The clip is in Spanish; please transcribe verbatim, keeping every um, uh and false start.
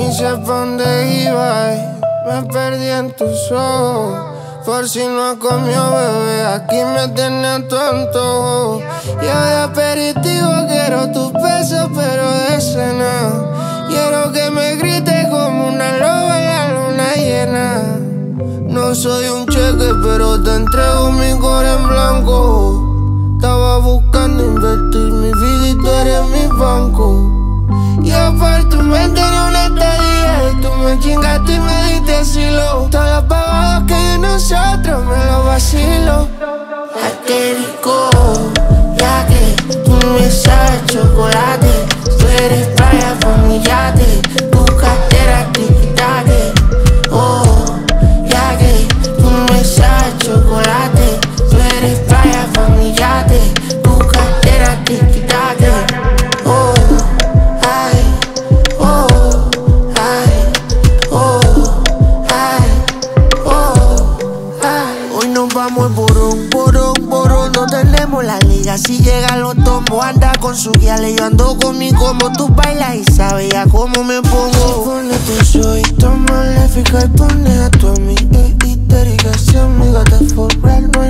ni sé pa' dónde iba y me perdí en tus ojos. Por si no has comido, bebé, aquí me tienes tonto. Yo de aperitivo quiero tus besos, pero de cena quiero que me grites como una loba en la luna llena. No soy un cheque, pero te entrego mi corazón en blanco. Estaba buscando invertir mi vida y tú eres mi banco. Yo por tu mente tenía una estadía y tú me chingaste y me diste asilo. Todos los pavados que hay en nosotros me los vacilo. Ay, qué rico, ya que tú me sabes chocolate. Tú eres playa pa' mi yate, tu cartera tic-tac. Oh, ya que tú me sabes chocolate. Tú eres playa pa' mi yate, tu cartera tic-tac. Oh, vamos borón, borón, borón. No tenemos la liga, si llegan los tombos. Anda con su guía, yo ando con mi combo. Tú bailas y sabes ya cómo me pongo. Pone tu soy, toma maléfica y pone a tu amiga histérica. Si amiga te for real, no hay